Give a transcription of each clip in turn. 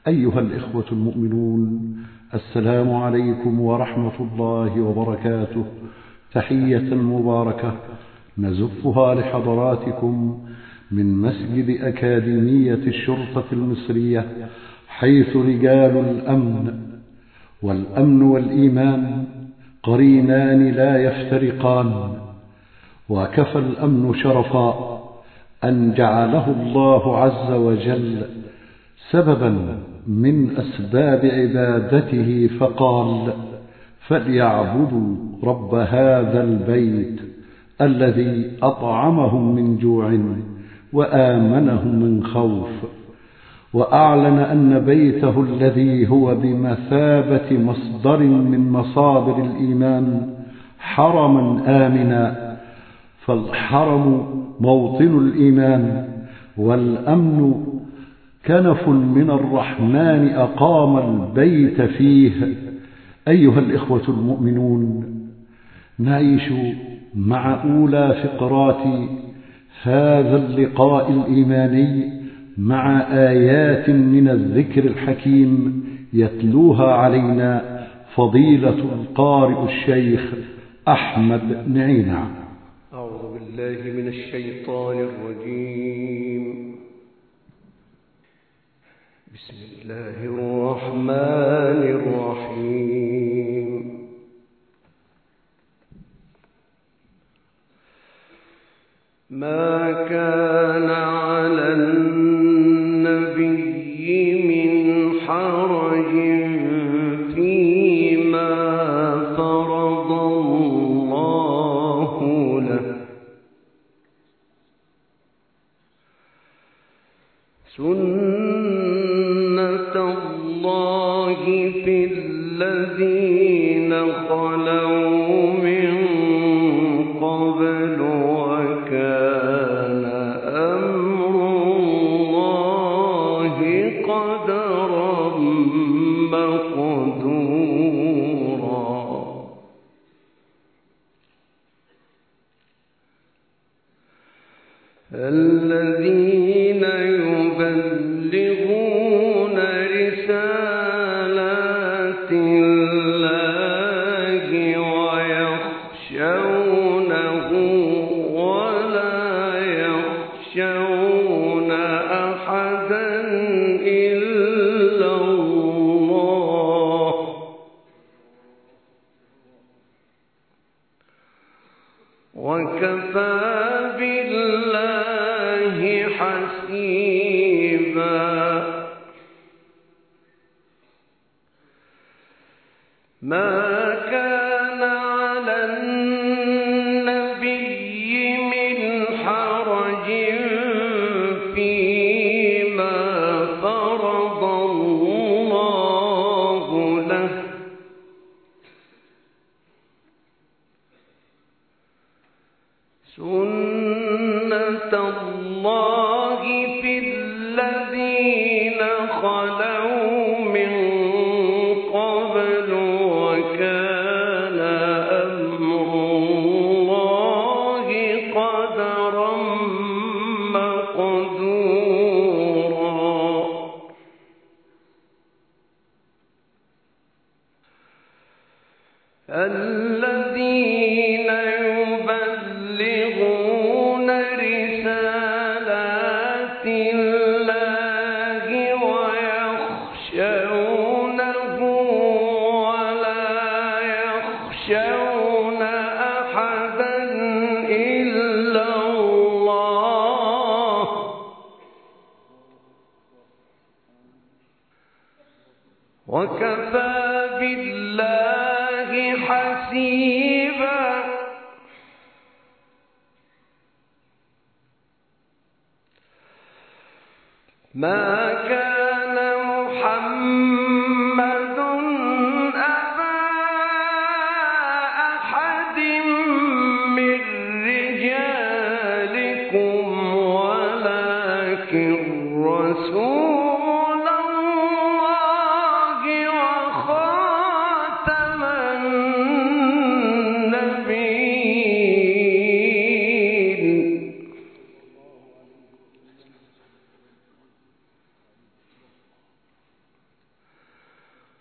أيها الإخوة المؤمنون، السلام عليكم ورحمة الله وبركاته، تحية مباركة نزفها لحضراتكم من مسجد أكاديمية الشرطة المصرية، حيث رجال الأمن والأمن والإيمان قرينان لا يفترقان، وكفى الأمن شرفا أن جعله الله عز وجل سببا من أسباب عبادته، فقال: فليعبدوا رب هذا البيت الذي أطعمهم من جوع وآمنهم من خوف. وأعلن أن بيته الذي هو بمثابة مصدر من مصادر الإيمان حرما آمنا، فالحرم موطن الإيمان، والأمن كنف من الرحمن أقام البيت فيه. أيها الإخوة المؤمنون، نعيش مع أولى فقرات هذا اللقاء الإيماني مع آيات من الذكر الحكيم يتلوها علينا فضيلة القارئ الشيخ أحمد نعينع. أعوذ بالله من الشيطان الرجيم. بسم الله الرحمن الرحيم. ما كان على النبي من حرج فيما فرض الله له، سنة الله في الذين خلوا من قبل، وكان أمر الله قدرا مقدورا. الذين يبلغون رسالات الله ويخشونه ولا يخشون أحدا إلا الله، وكفى بالله حسيبا. ما كان على النبي من حرج فيما فرض الله له، سنة الله في الذين خلوا من قبل، وكان أمر الله قدرا مقدورا. الذين يبلغون رسالات الله ويخشونه ولا يخشون أحدا إلا الله، وكفى بالله حسيبا. ما كان محمد أبا أحد من رجالكم ولكن رسول الله وخاتم النبيين.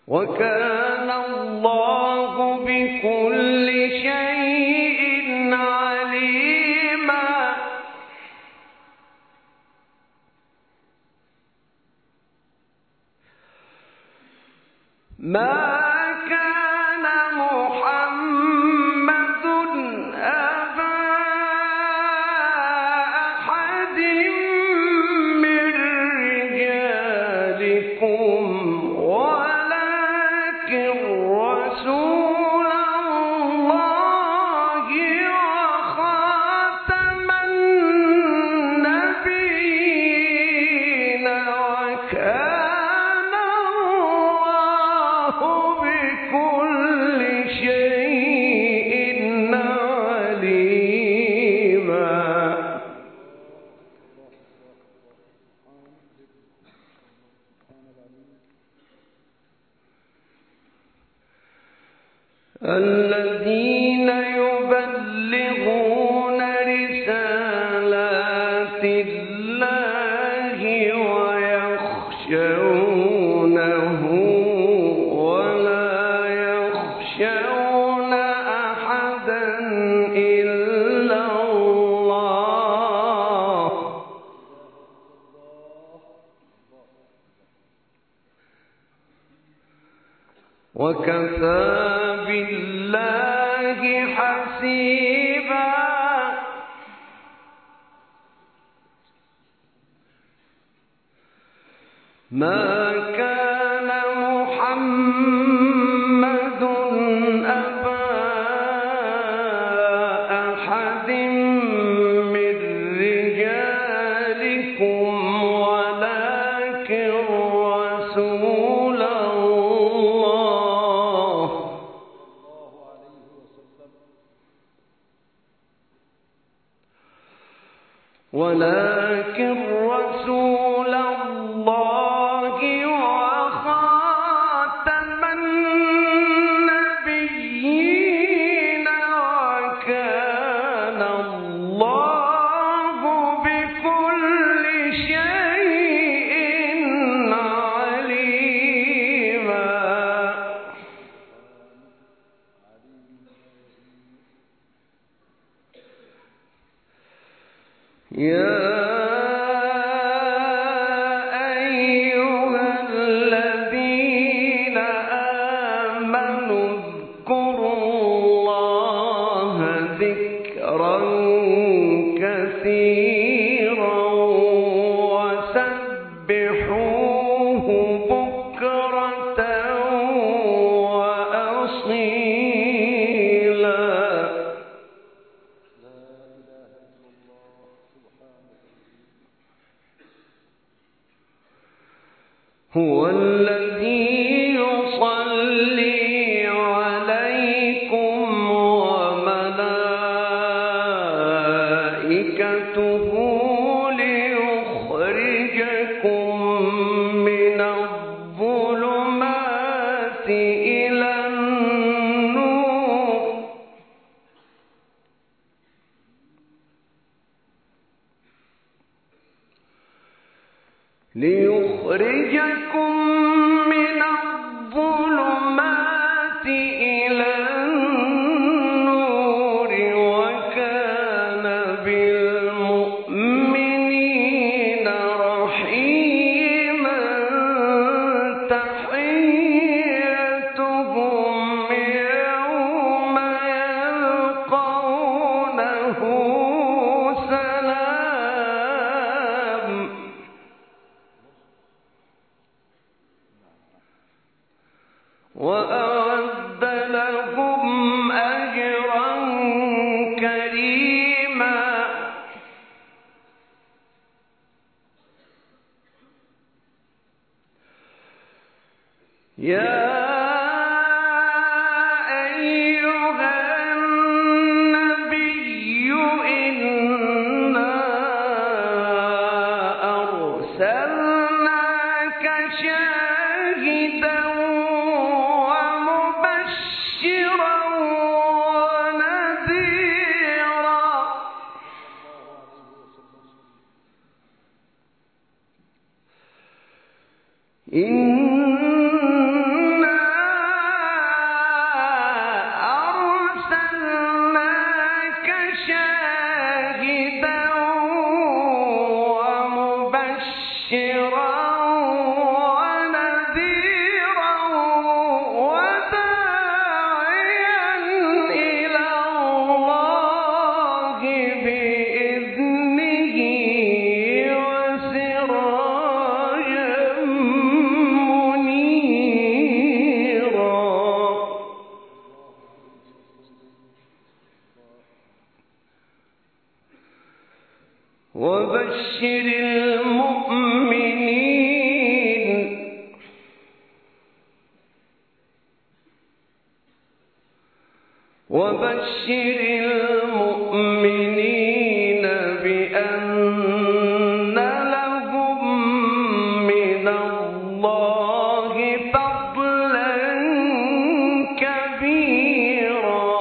وكان الله بكل شيء عليما. ما كان محمد أبا أحد من رجالكم ولكن رسول الله وخاتم النبيين وكان الله بكل شيء عليما. الذين يبلغون رسالات الله ويخشونه ولا يخشون أحدا إلا الله وكفى بالله حسيبا. ما كان محمد أبا أحد من رجالكم ولكن رسول الله وخاتم النبيين وكان الله بكل شيء عليما. يا أيها الذين آمنوا اذكروا الله ذكرا كثيرا وسبحوه بكرة وأصيلا. هو الذي يصلي عليكم وملائكته ليخرجكم من الظلمات إلى النور من الظلمات إلى النور وكان بالمؤمنين رحيما. تحيتهم يوم يلقونه سلام. وأعد لهم أجرا كريما. يا أيها النبي إنا أرسلناك شاهدا ومبشرا ونذيرا. إنا وبشر المؤمنين بأن لهم من الله فضلا كبيرا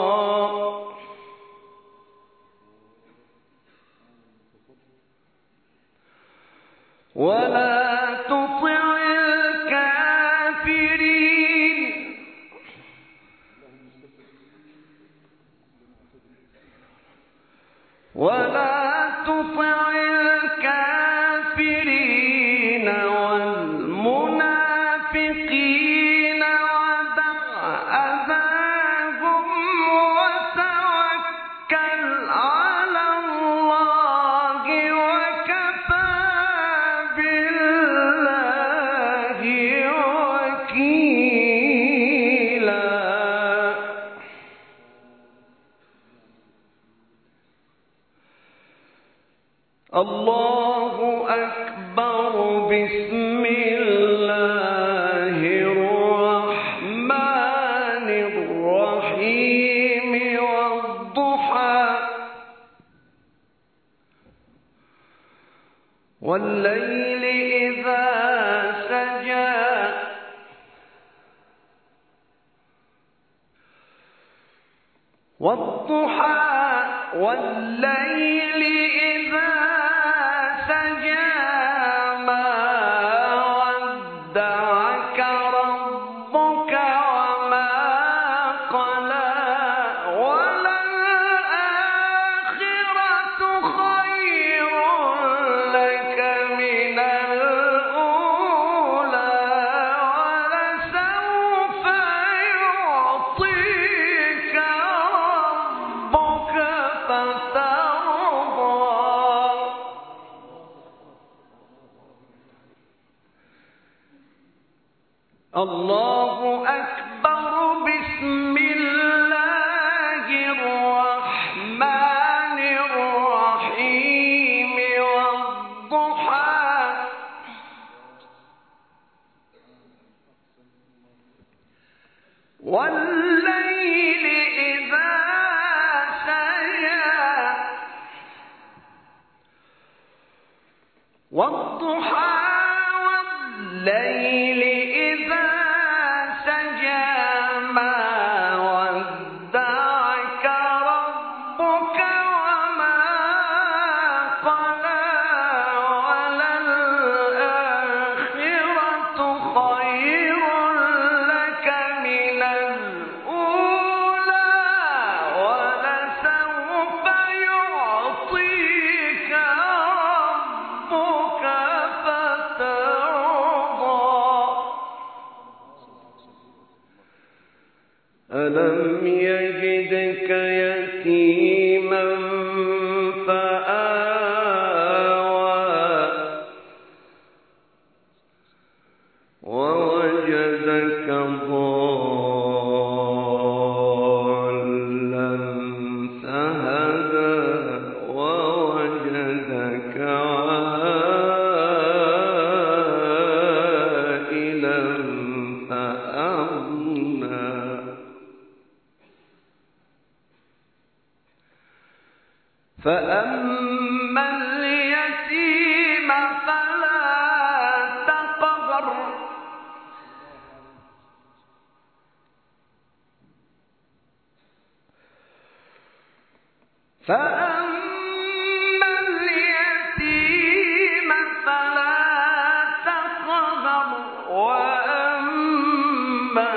ولا تطع الكافرين والمنافقين ودع أذاهم وتوكل على الله وكفى بالله وكيلا. الله أكبر. بسم الله الرحمن الرحيم. والضحى والليل إذا سجى والضحى والليل إذا سجى ما ودعك ربك وما قلى وللآخرة خير لك من الأولى ولسوف يعطيك ربك فترضى. الله أكبر. بسم الله الرحمن الرحيم. والضحى والليل إذا سجى والضحى والليل إذا سجى ما ودعك ربك وما قلى وللآخرة خير لك من الأولى ولسوف يعطيك ربك فترضى. ألم يجدك يتيما فآوى ووجدك ضالا فهدى ووجدك عائلا فأغنى. فأما اليتيم فلا تقهر فأما اليتيم فلا تقهر وأما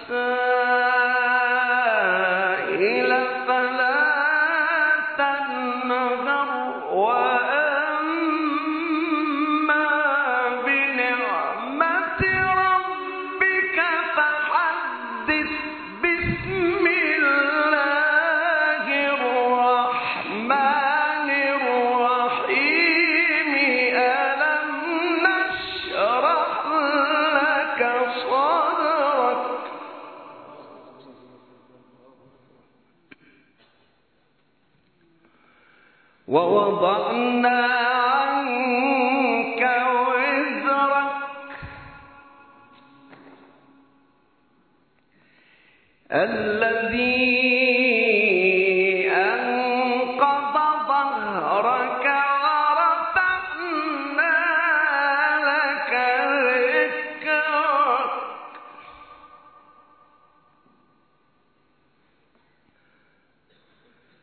السائل فلا تنهر وأما بنعمة ربك فحدث. بسم الله الرحمن الرحيم. ألم نشرح لك صدرك ووضعنا عنك وزرك الذي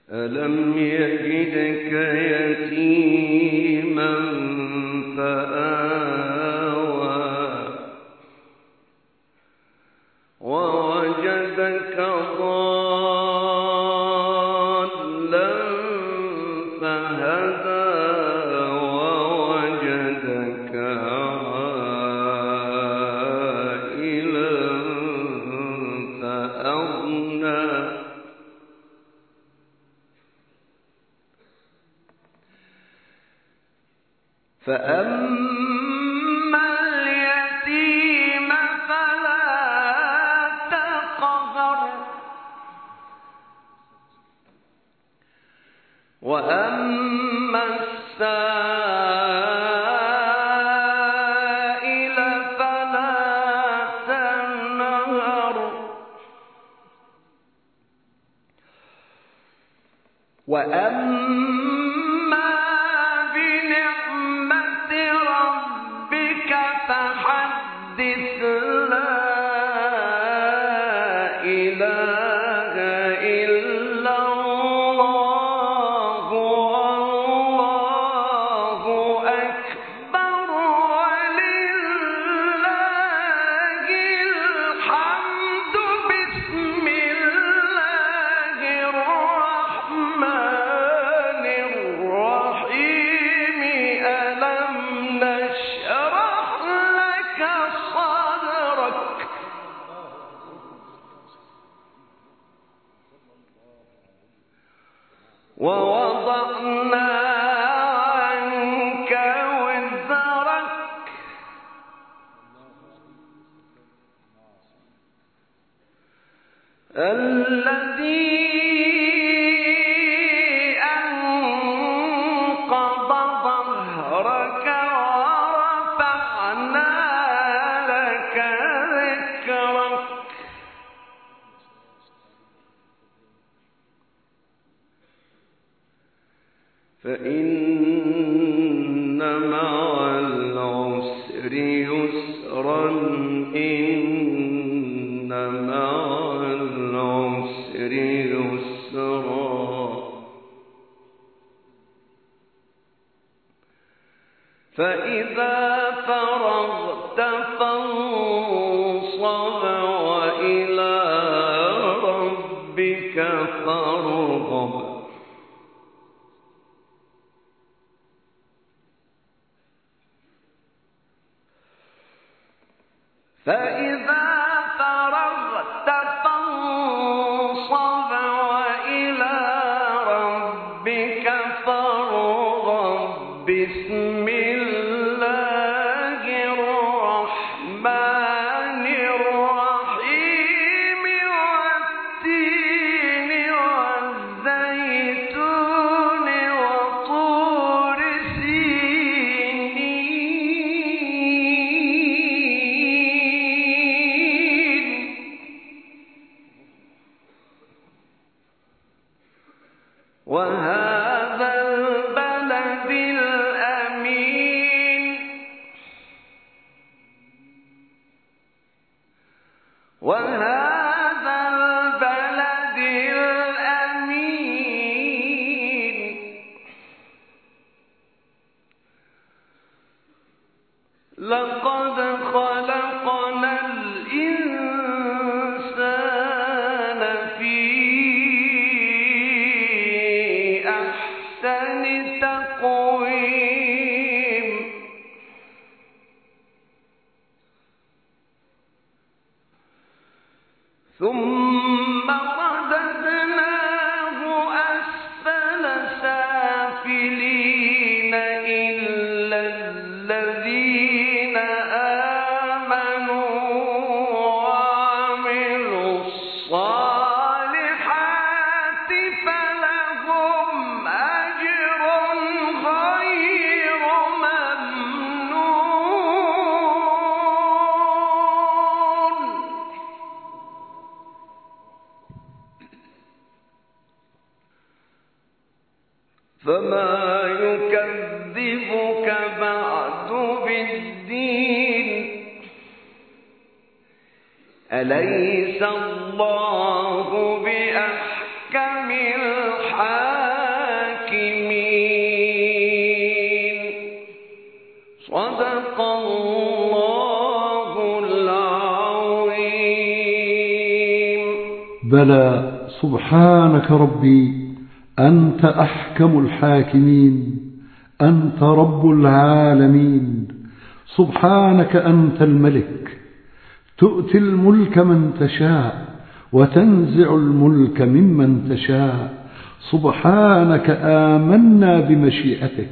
ألم يجدك يتيما فآوى ووجدك ضالا فهدى ووجدك عائلا فأغنى فأما اليتيم فلا تقهر وأما السائل فلا تنهر وأما بنعمة ربك فحدث لا إله إلا الله والله أكبر ولله الحمد بسم الله الرحمن الرحيم ألم نشرح لك صدرك ووضعنا عنك وزرك الذي أنقض ظهرك ورفعنا لك ذكرك فإن مع العسر يسرا إن مع العسر يسرا فإذا فرغت فانصب وإلى ربك فارغب فإذا فرغت فانصب وإلى ربك فارغب بسم الله الرحمن الرحيم والتين والزيتون وطور سينين وهذا البلد الأمين وهذا البلد الأمين لقد خلقنا الإنسان في أحسن تقويم ثم رددناه أسفل سافلين إلا الذين آمنوا وعملوا الصالحات فلهم أجر غير ممنون فما يكذبك بعد بالدين أليس الله بأحكم الحاكمين بلى سبحانك ربي، أنت أحكم الحاكمين، أنت رب العالمين. سبحانك أنت الملك، تؤتي الملك من تشاء وتنزع الملك ممن تشاء. سبحانك آمنا بمشيئتك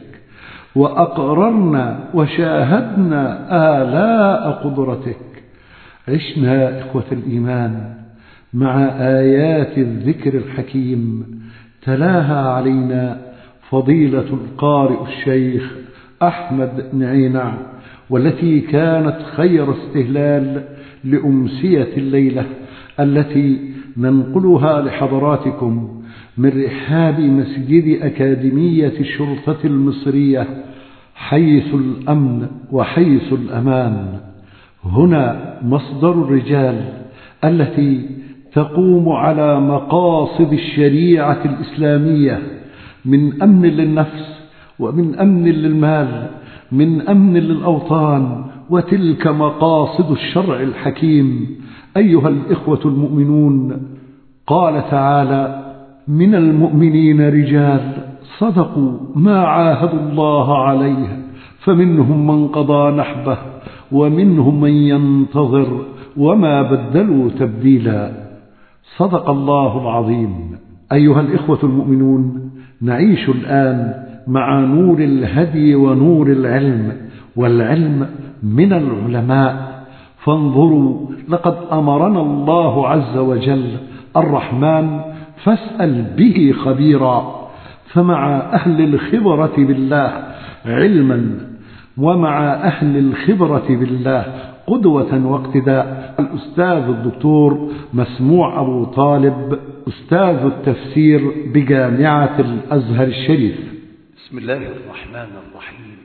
وأقررنا وشاهدنا آلاء قدرتك. عشنا إخوة الإيمان مع آيات الذكر الحكيم تلاها علينا فضيلة القارئ الشيخ أحمد نعينع، والتي كانت خير استهلال لأمسية الليلة التي ننقلها لحضراتكم من رحاب مسجد أكاديمية الشرطة المصرية، حيث الأمن وحيث الأمان. هنا مصدر الرجال التي تقوم على مقاصد الشريعة الإسلامية، من أمن للنفس ومن أمن للمال، من أمن للأوطان، وتلك مقاصد الشرع الحكيم. أيها الإخوة المؤمنون، قال تعالى: من المؤمنين رجال صدقوا ما عاهدوا الله عليه فمنهم من قضى نحبه ومنهم من ينتظر وما بدلوا تبديلا. صدق الله العظيم. أيها الإخوة المؤمنون، نعيش الآن مع نور الهدي ونور العلم، والعلم من العلماء. فانظروا، لقد أمرنا الله عز وجل الرحمن فاسأل به خبيرا، فمع أهل الخبرة بالله علما ومع أهل الخبرة بالله قدوة واقتداء. الأستاذ الدكتور مسموع أبو طالب، أستاذ التفسير بجامعة الأزهر الشريف. بسم الله الرحمن الرحيم.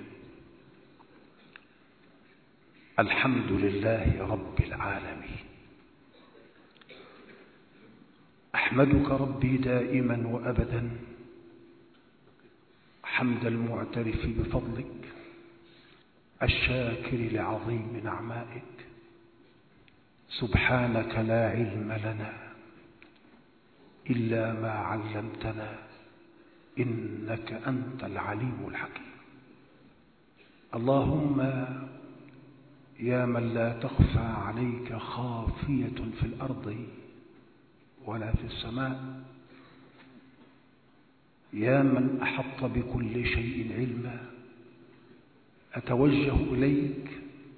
الحمد لله رب العالمين. أحمدك ربي دائما وأبدا حمد المعترف بفضلك، الشاكر لعظيم نعمائك. سبحانك لا علم لنا إلا ما علمتنا، إنك أنت العليم الحكيم. اللهم يا من لا تخفى عليك خافية في الأرض ولا في السماء، يا من أحط بكل شيء علما، أتوجه إليك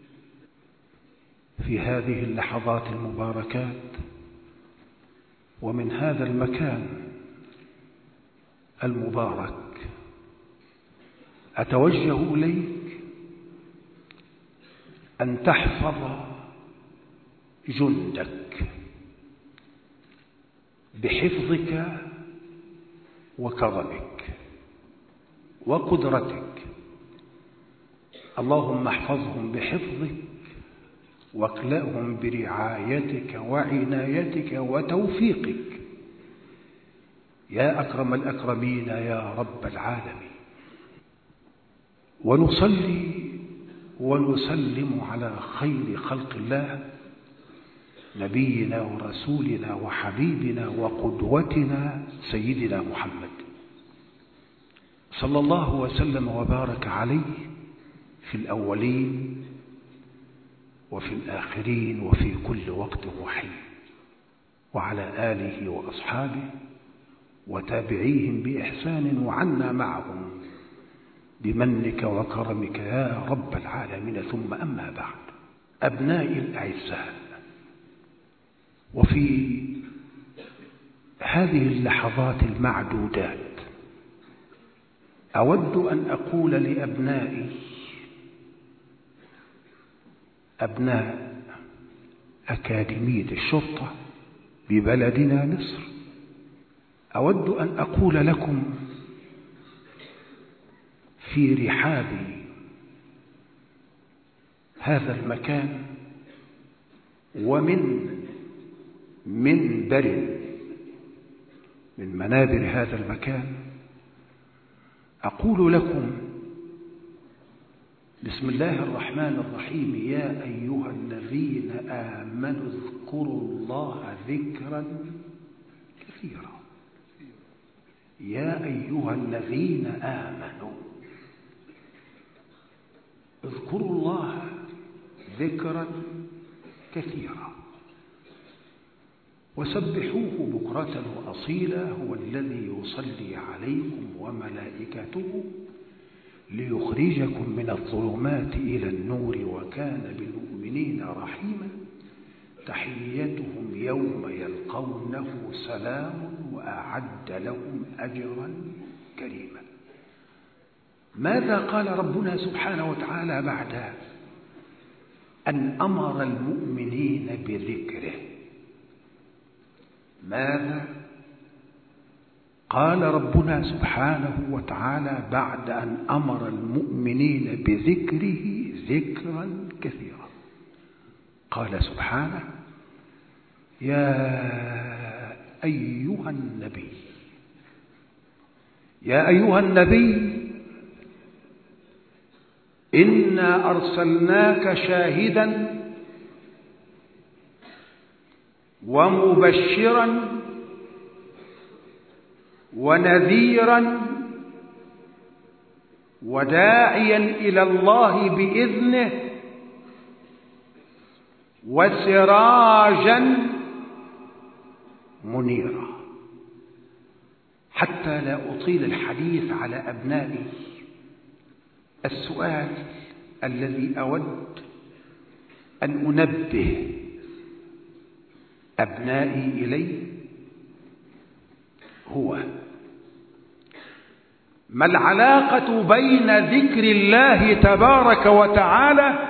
في هذه اللحظات المباركات ومن هذا المكان المبارك، أتوجه إليك أن تحفظ جندك بحفظك وكرمك وقدرتك. اللهم احفظهم بحفظك واكلأهم برعايتك وعنايتك وتوفيقك يا أكرم الأكرمين يا رب العالمين. ونصلي ونسلم على خير خلق الله، نبينا ورسولنا وحبيبنا وقدوتنا سيدنا محمد صلى الله وسلم وبارك عليه في الأولين وفي الآخرين وفي كل وقت وحين، وعلى آله وأصحابه وتابعيهم بإحسان، وعنا معهم بمنك وكرمك يا رب العالمين. ثم أما بعد، أبنائي الأعزاء، وفي هذه اللحظات المعدودات أود أن أقول لأبنائي، أبناء أكاديمية الشرطة ببلدنا مصر، أود أن أقول لكم في رحاب هذا المكان ومن منبر من منابر هذا المكان، أقول لكم بسم الله الرحمن الرحيم: يا أيها الذين آمنوا اذكروا الله ذكرا كثيرا. يا أيها الذين آمنوا اذكروا الله ذكرا كثيرا وسبحوه بكرة وأصيلا هو الذي يصلي عليكم وملائكته ليخرجكم من الظلمات إلى النور وكان بالمؤمنين رحيما تحيتهم يوم يلقونه سلام وأعد لهم أجرا كريما. ماذا قال ربنا سبحانه وتعالى بعد أن أمر المؤمنين بذكره؟ ماذا قال ربنا سبحانه وتعالى بعد أن أمر المؤمنين بذكره ذكرا كثيرا؟ قال سبحانه: يا أيها النبي، يا أيها النبي إنا أرسلناك شاهدا ومبشرا ونذيرا وداعيا إلى الله بإذنه وسراجا منيرا. حتى لا أطيل الحديث على أبنائي، السؤال الذي أود أن أنبه أبنائي إليه هو: ما العلاقة بين ذكر الله تبارك وتعالى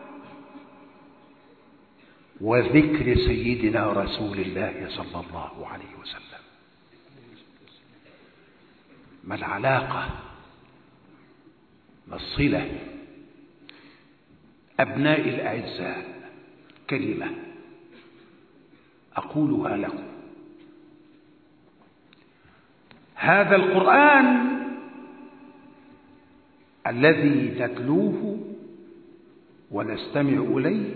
وذكر سيدنا رسول الله صلى الله عليه وسلم؟ ما العلاقة؟ ما الصلة؟ أبنائي الأعزاء، كلمة أقولها لكم: هذا القرآن الذي نتلوه ونستمع إليه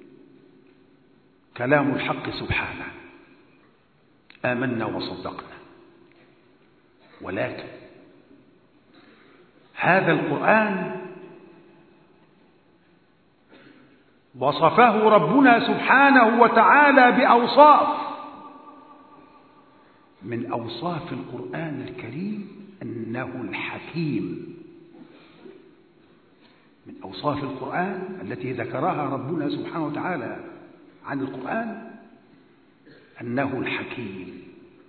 كلام الحق سبحانه، آمنا وصدقنا. ولكن هذا القرآن وصفه ربنا سبحانه وتعالى بأوصاف، من أوصاف القرآن الكريم أنه الحكيم. من أوصاف القرآن التي ذكرها ربنا سبحانه وتعالى عن القرآن أنه الحكيم.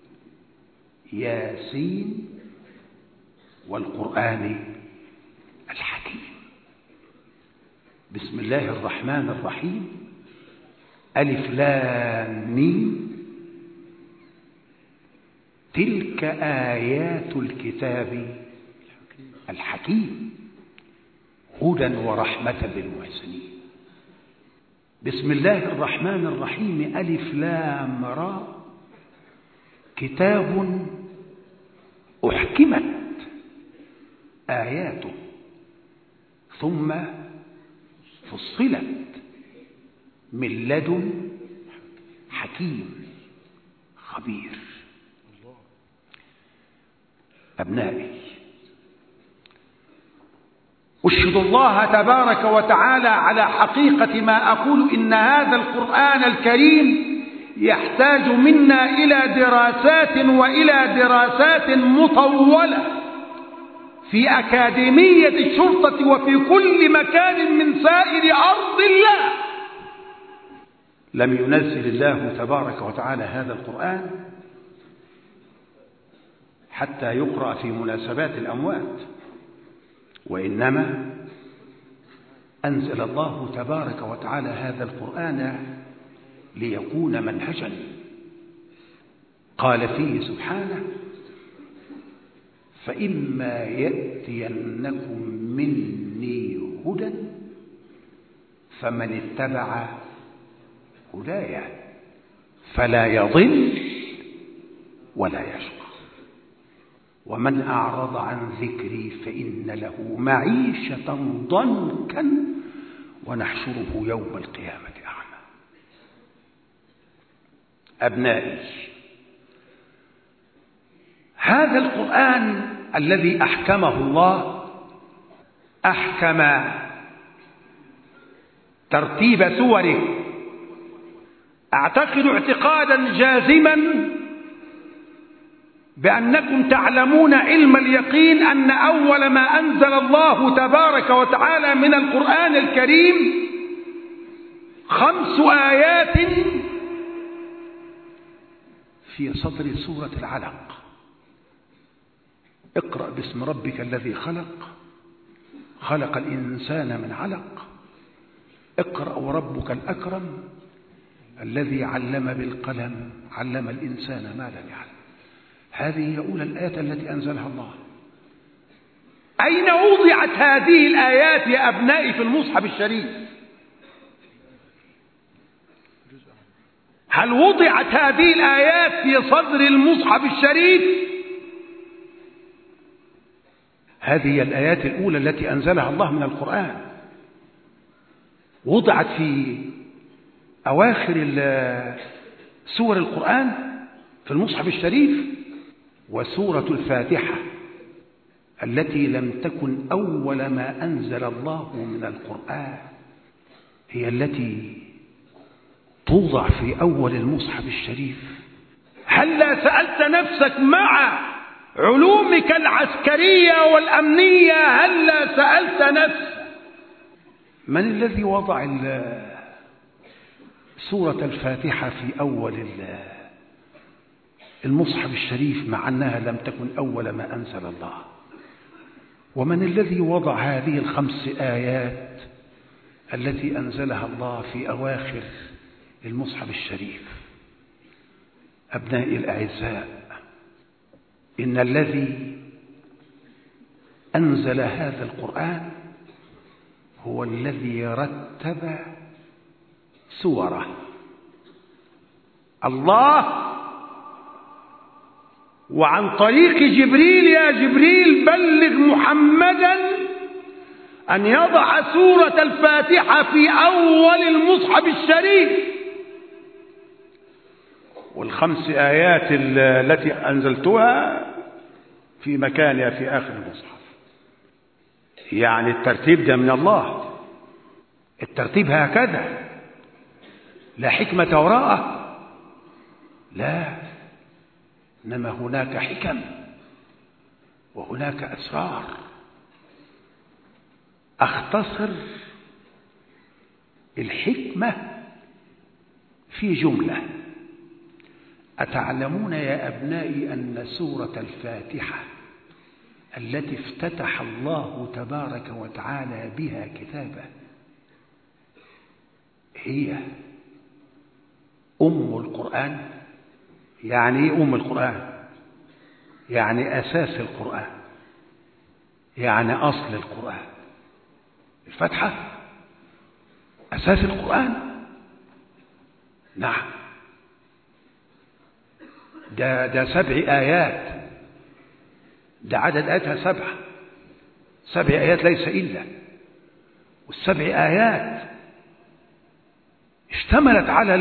ياسين والقرآن الحكيم. بسم الله الرحمن الرحيم. ألف لام ميم. تلك آيات الكتاب الحكيم هدى ورحمة للمحسنين. بسم الله الرحمن الرحيم. ألف لام را. كتاب أحكمت آياته ثم فصلت من لدن حكيم خبير. أبنائي، أشهد الله تبارك وتعالى على حقيقة ما أقول: إن هذا القرآن الكريم يحتاج منا إلى دراسات وإلى دراسات مطولة في أكاديمية الشرطة وفي كل مكان من سائر أرض الله. لم ينزل الله تبارك وتعالى هذا القرآن حتى يقرأ في مناسبات الأموات، وإنما أنزل الله تبارك وتعالى هذا القرآن ليكون منهجا. قال فيه سبحانه: فإما يأتينكم مني هدى فمن اتبع هداي فلا يضل ولا يشقى ومن أعرض عن ذكري فإن له معيشة ضنكا ونحشره يوم القيامة أعمى. أبنائي، هذا القرآن الذي أحكمه الله أحكم ترتيب سوره. أعتقد اعتقادا جازما بأنكم تعلمون علم اليقين أن أول ما أنزل الله تبارك وتعالى من القرآن الكريم 5 آيات في صدر سورة العلق. اقرأ باسم ربك الذي خلق، خلق الإنسان من علق، اقرأ وربك الأكرم الذي علم بالقلم، علم الإنسان ما لم يعلم. هذه هي أولى الآيات التي أنزلها الله. أين وضعت هذه الآيات يا أبنائي في المصحف الشريف؟ هل وضعت هذه الآيات في صدر المصحف الشريف؟ هذه هي الآيات الأولى التي أنزلها الله من القرآن، وضعت في أواخر سور القرآن في المصحف الشريف. وسورة الفاتحة التي لم تكن أول ما أنزل الله من القرآن هي التي توضع في أول المصحف الشريف. هل سألت نفسك مع علومك العسكرية والأمنية، هل سألت نفسك من الذي وضع سورة الفاتحة في أول المصحف الشريف مع أنها لم تكن أول ما أنزل الله؟ ومن الذي وضع هذه ال5 آيات التي أنزلها الله في أواخر المصحف الشريف؟ أبنائي الأعزاء، إن الذي أنزل هذا القرآن هو الذي رتب سوره. الله، وعن طريق جبريل: يا جبريل بلغ محمدا أن يضع سورة الفاتحة في أول المصحف الشريف. وال5 آيات التي أنزلتها في مكانها في آخر المصحف. يعني الترتيب ده من الله، الترتيب هكذا، لا حكمة وراءه، لا، إنما هناك حكم وهناك أسرار. أختصر الحكمة في جملة. أتعلمون يا أبنائي أن سورة الفاتحة التي افتتح الله تبارك وتعالى بها كتابه هي أم القرآن؟ يعني إيه أم القرآن؟ يعني أساس القرآن، يعني أصل القرآن. الفاتحة أساس القرآن. نعم، ده 7 آيات، ده عدد آياتها 7 آيات ليس إلا. وال7 آيات اشتملت على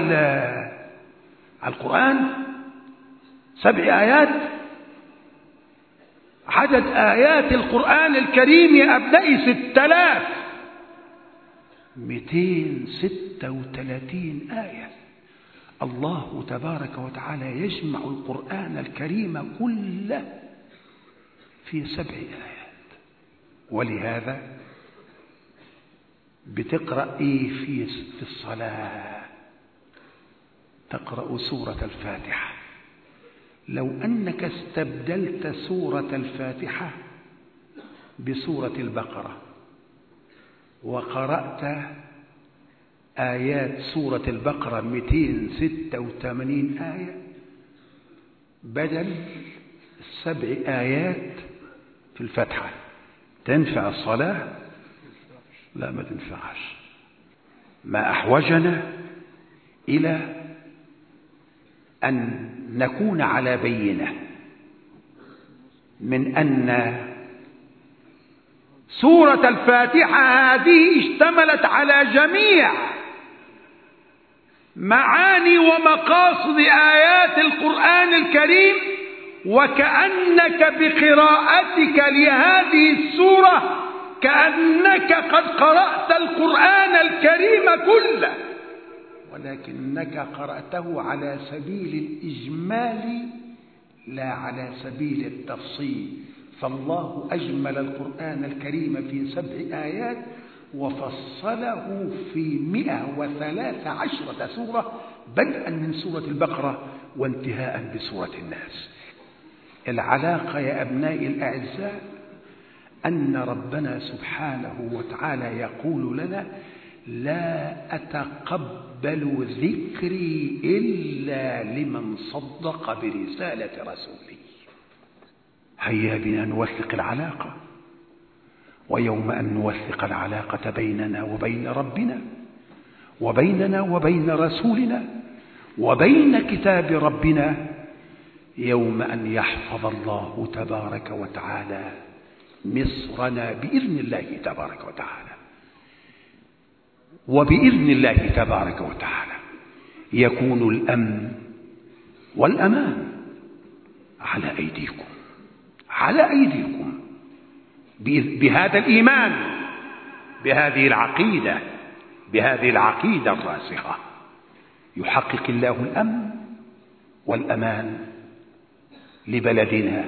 القرآن. 7 آيات. عدد آيات القرآن الكريم يا أبنائي 6236 آية. الله تبارك وتعالى يجمع القرآن الكريم كله في 7 آيات. ولهذا بتقرأ إيه في الصلاة؟ تقرأ سورة الفاتحة. لو أنك استبدلت سورة الفاتحة بسورة البقرة وقرأت آيات سورة البقرة 286 آية بدل 7 آيات في الفاتحة، تنفع الصلاة؟ لا، ما تنفعش. ما أحوجنا إلى أن نكون على بينة من أن سورة الفاتحة هذه اشتملت على جميع معاني ومقاصد آيات القرآن الكريم، وكأنك بقراءتك لهذه السورة كأنك قد قرأت القرآن الكريم كله، ولكنك قرأته على سبيل الإجمال لا على سبيل التفصيل. فالله أجمل القرآن الكريم في 7 آيات وفصله في 113 سورة، بدءا من سورة البقرة وانتهاء بسورة الناس. العلاقة يا أبنائي الأعزاء أن ربنا سبحانه وتعالى يقول لنا: لا أتقبل ذكري إلا لمن صدق برسالة رسولي. هيا بنا نوثق العلاقة، ويوم أن نوثق العلاقة بيننا وبين ربنا، وبيننا وبين رسولنا، وبين كتاب ربنا، يوم أن يحفظ الله تبارك وتعالى مصرنا بإذن الله تبارك وتعالى، وبإذن الله تبارك وتعالى يكون الأمن والأمان على أيديكم، على أيديكم، بهذا الإيمان، بهذه العقيدة الراسخة يحقق الله الأمن والأمان لبلدنا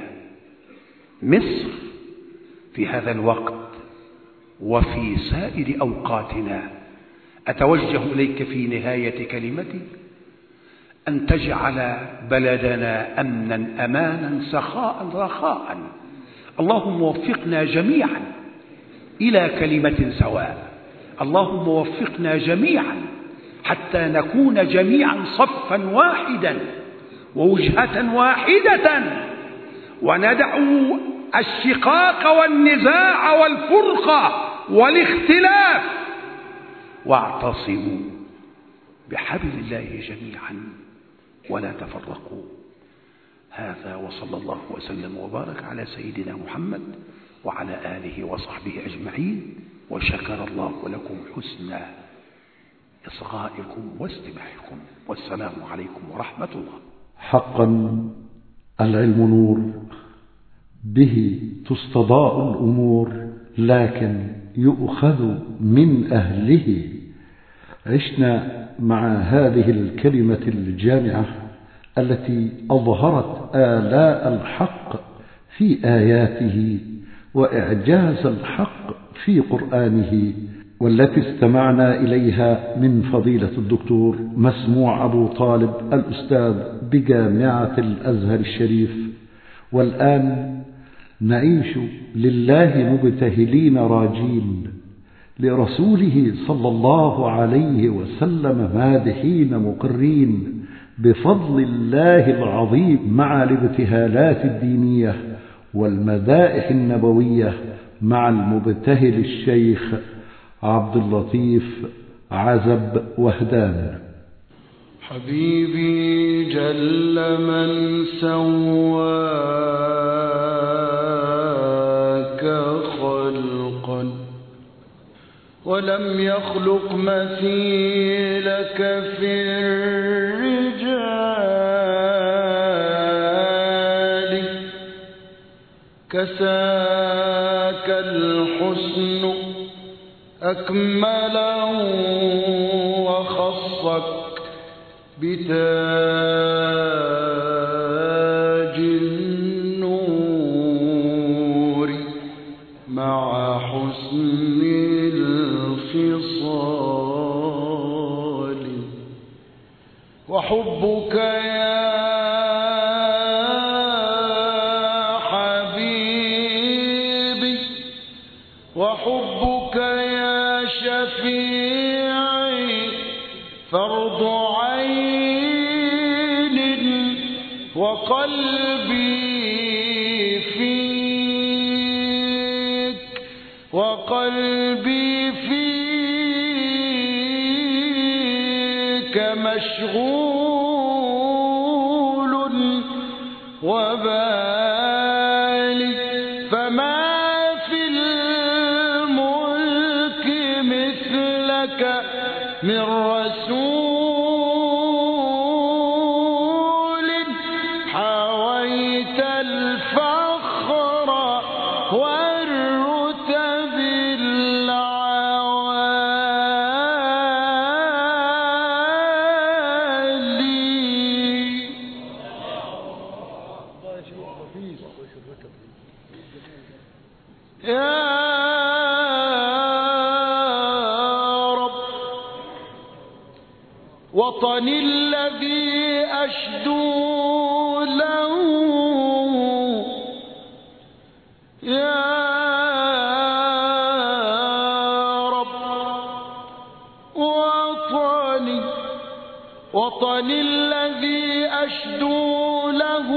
مصر في هذا الوقت وفي سائر أوقاتنا. أتوجه إليك في نهاية كلمتي أن تجعل بلدنا أمنا أمانا سخاء رخاء. اللهم وفقنا جميعا إلى كلمة سواء، اللهم وفقنا جميعا حتى نكون جميعا صفا واحدا ووجهة واحدة، وندع الشقاق والنزاع والفرقة والاختلاف، واعتصموا بحبل الله جميعا ولا تفرقوا. هذا وصلى الله وسلم وبارك على سيدنا محمد وعلى آله وصحبه أجمعين، وشكر الله لكم حسن إصغائكم واستماعكم، والسلام عليكم ورحمة الله. حقا العلم نور، به تستضاء الأمور، لكن يؤخذ من أهله. عشنا مع هذه الكلمة الجامعة التي أظهرت آلاء الحق في آياته وإعجاز الحق في قرآنه، والتي استمعنا إليها من فضيلة الدكتور مسموع أبو طالب الأستاذ بجامعة الأزهر الشريف. والآن نعيش لله مبتهلين راجين، لرسوله صلى الله عليه وسلم مادحين مقرين بفضل الله العظيم، مع الابتهالات الدينية والمدائح النبوية مع المبتهل الشيخ عبد اللطيف عزب وهدان. حبيبي جل من سواك خلقا ولم يخلق مثيلك في الرجال، كساك الحسن أكمله وخصك بتاج النور مع حسن الخصال. وحبك يا حبيبي، وحبك يا شفيعي فرض عين، وقلبي فيك، وقلبي فيك مشغول وبالي، فما في الملك مثلك من رسول حويت وطني الذي أشدو له يا رب. وطني الذي أشدو له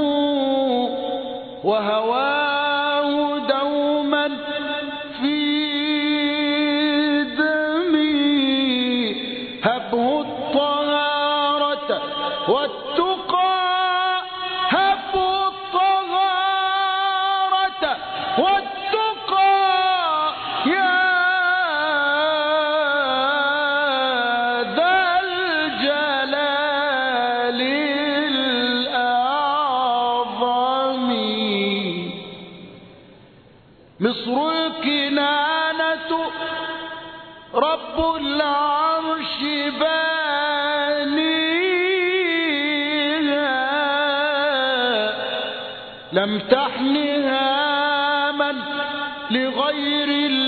وهواه دوما في دمي، هبه الطهارة والتقى، هبه الطهارة والتقى يا ذا الجلال الأعظم. مصر الكنانة رب العرش بانيها، لم تحنها من لغير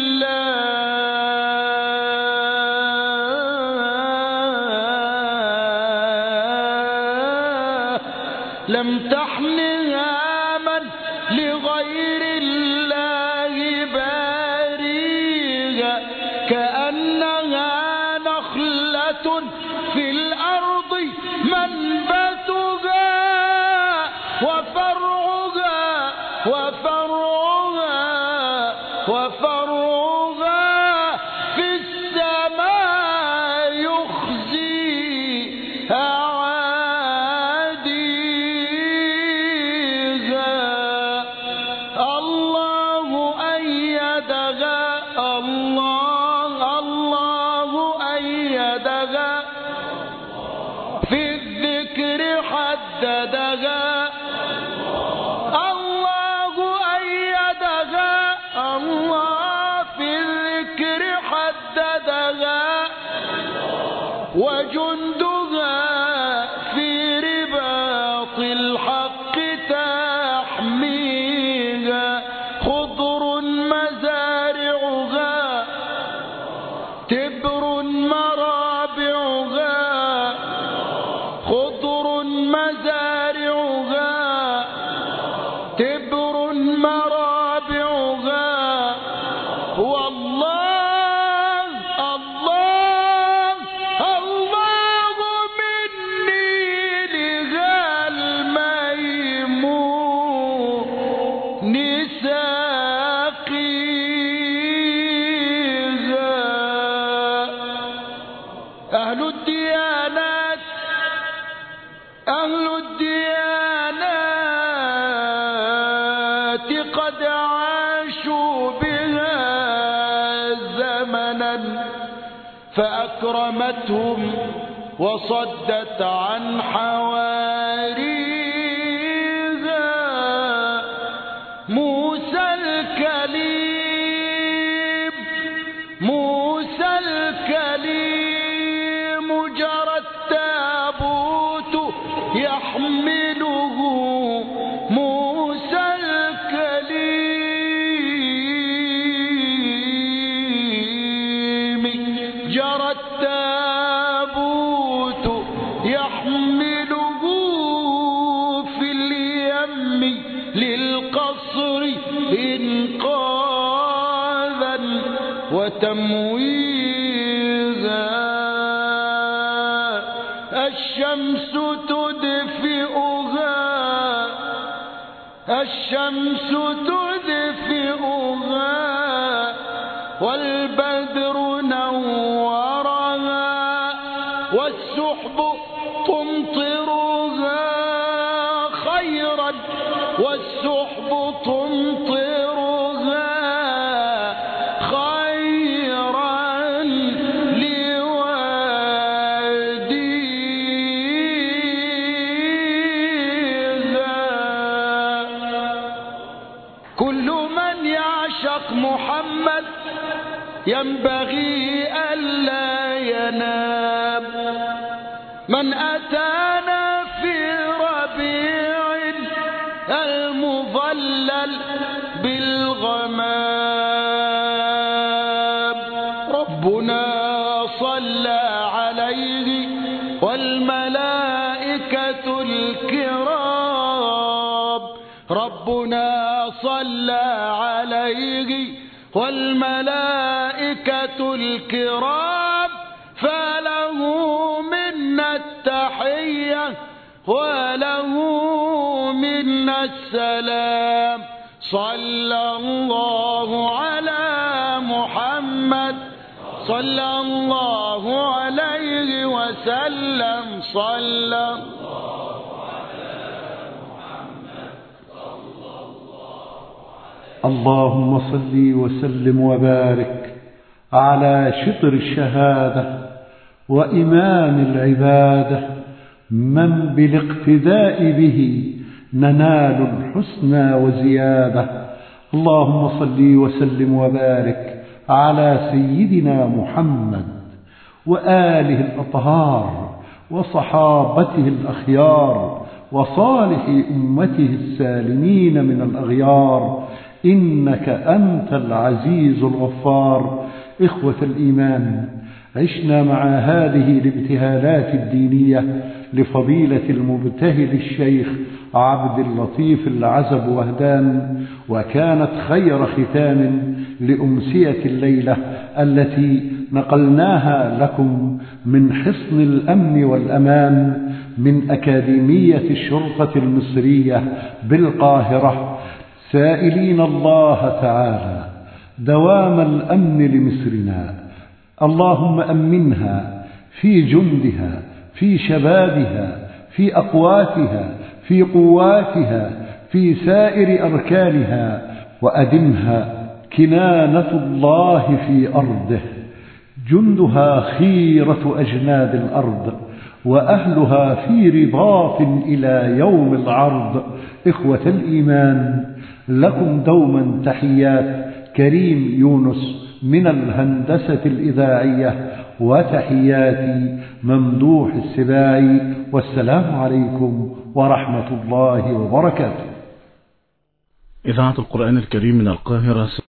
الله، لم تحنها من لغير الله باريها، كأنها نخلة في الأرض منبتها وفرعها وفرعها في السماء يخزي أعاديها. الله أيدها، الله أيدها، في الذكر حددها، الله أيدها، الله في الذكر حددها، وجندها في رباط الحق تحميها، خضر مزارعها، تبر مرابعها، خضر مزارعها، تبر مرابعها. والله الله الله مني لها الميمون ساقيها. أهل الديانات قد عاشوا بها زمنا، فأكرمتهم وصدت عن حواريها. موسى الكليم، موسى الكليم، جرى التابوت يحمله، موسى الكليم، جرى التابوت يحمله في اليم للقصر إنقاذا وتمويزا. الشمس تدفئها، الشمس تدفئها، والبدر نورها، والسحب تمطرها خيرا، والسحب تمطرها خيرا لواديها. كل من يعشق محمد ينبغي ألا ينام، من أتانا في ربيع المظلل بالغمام، ربنا صلى عليه والمؤمنين الكرام ربنا صلى عليه والملائكة الكرام فله منا التحية وله منا السلام صلى الله على محمد صلى الله عليه وسلم صلى الله على محمد صلى الله عليه اللهم صل وسلم وبارك على شطر الشهادة وإمام العبادة من بالاقتداء به ننال الحسنى وزيادة اللهم صل وسلم وبارك على سيدنا محمد وآله الأطهار وصحابته الأخيار وصالح أمته السالمين من الأغيار إنك أنت العزيز الغفار. إخوة الإيمان، عشنا مع هذه الابتهالات الدينية لفضيلة المبتهل الشيخ عبد اللطيف العزب وهدان، وكانت خير ختام لأمسية الليلة التي نقلناها لكم من حصن الأمن والأمان من أكاديمية الشرطة المصرية بالقاهرة، سائلين الله تعالى دوام الأمن لمصرنا. اللهم أمنها في جندها، في شبابها، في أقواتها، في قواتها، في سائر أركانها، وأدمها كنانة الله في أرضه. جندها خيرة أجناد الأرض، وأهلها في رضاف إلى يوم العرض. إخوة الإيمان، لكم دوما تحيات كريم يونس من الهندسة الإذاعية، وتحياتي ممدوح السباعي، والسلام عليكم ورحمة الله وبركاته. إذاعة القرآن الكريم من القاهرة.